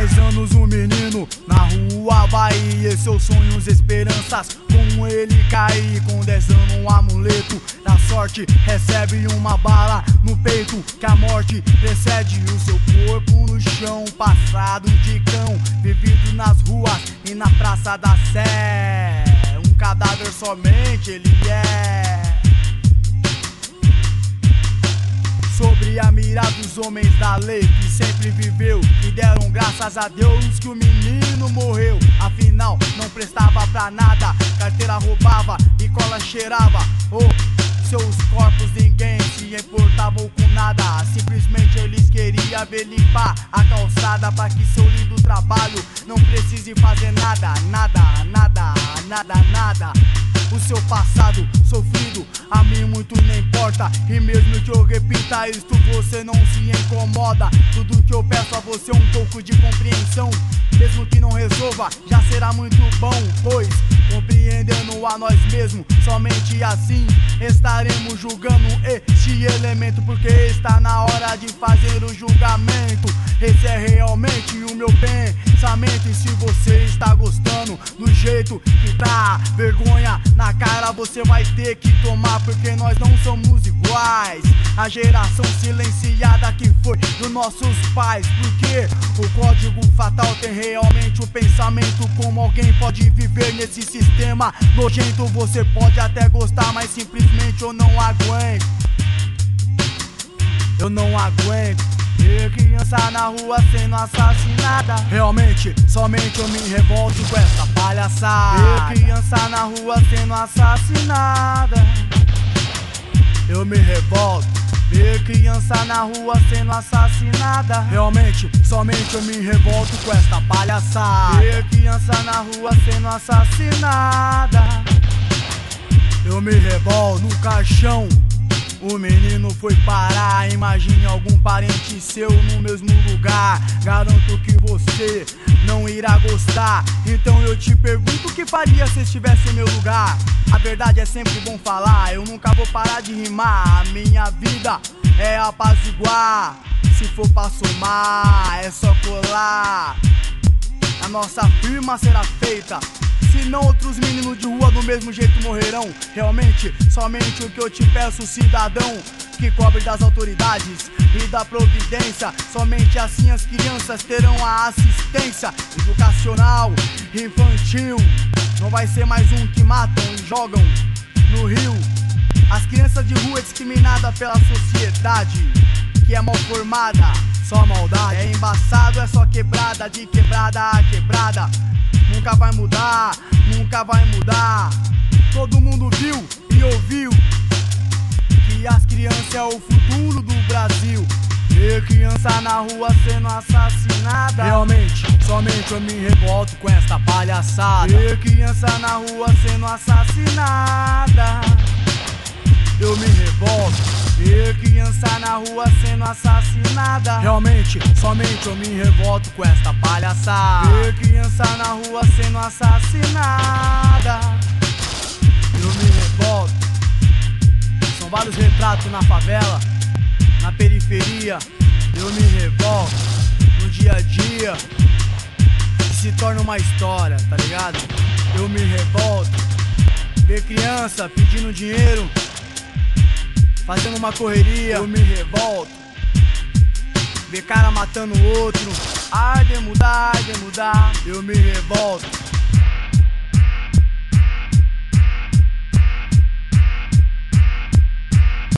10 anos um menino na rua vai e seus sonhos, esperanças com ele cair. Com 10 anos um amuleto da sorte recebe uma bala no peito, que a morte precede o seu corpo no chão, passado de cão, vivido nas ruas e na Praça da Sé. Um cadáver somente ele é. Sobre a mira dos homens da lei que sempre viveu e deram graças a Deus que o menino morreu. Afinal não prestava pra nada, carteira roubava e cola cheirava. Seus corpos ninguém se importava com nada, simplesmente eles queriam ver limpar a calçada pra que seu lindo trabalho não precise fazer nada. O seu passado sofrido a mim muito nem importa, e mesmo que eu repita isto você não se incomoda. Tudo que eu peço a você é um pouco de compreensão, mesmo que não resolva já será muito bom, pois compreendendo a nós mesmos, somente assim estaremos julgando este elemento, porque está na hora de fazer o julgamento. Esse é realmente o meu pensamento, e se você está gostando do jeito que tá, vergonha na cara você vai ter que tomar, porque nós não somos iguais. A geração silenciada que foi dos nossos pais, porque o código fatal tem realmente o pensamento como alguém pode viver nesse sistema nojento. Você pode até gostar, mas simplesmente eu não aguento. Eu não aguento ver criança na rua sendo assassinada. Realmente, somente eu me revolto com essa palhaçada. Ver criança na rua sendo assassinada. Eu me revolto. Ver criança na rua sendo assassinada. Realmente, somente eu me revolto com esta palhaçada. Ver criança na rua sendo assassinada. Eu me revolto. No caixão o menino foi parar. Imagine algum parente seu no mesmo lugar. Garanto que você não irá gostar. Então eu te pergunto, o que faria se estivesse em meu lugar? A verdade é sempre bom falar, eu nunca vou parar de rimar. A minha vida é apaziguar. Se for pra somar, é só colar. A nossa firma será feita, senão outros meninos de rua do mesmo jeito morrerão. Realmente, somente o que eu te peço, cidadão, que cobre das autoridades e da providência. Somente assim as crianças terão a assistência educacional infantil. Não vai ser mais um que matam e jogam no rio. As crianças de rua é discriminada pela sociedade, que é mal formada, só maldade. É embaçado, é só quebrada, de quebrada a quebrada. Nunca vai mudar, nunca vai mudar. Todo mundo viu e ouviu que as crianças é o futuro do Brasil. Ver criança na rua sendo assassinada. Realmente, somente eu me revolto com esta palhaçada. Ver criança na rua sendo assassinada. Eu me revolto. Ver criança na rua sendo assassinada. Realmente, somente eu me revolto com esta palhaçada. Ver criança na rua sendo assassinada. Eu me revolto. São vários retratos na favela, na periferia. Eu me revolto. No dia a dia se torna uma história, tá ligado? Eu me revolto. Ver criança pedindo dinheiro, fazendo uma correria. Eu me revolto. Ver cara matando o outro. Ai de mudar, eu me revolto.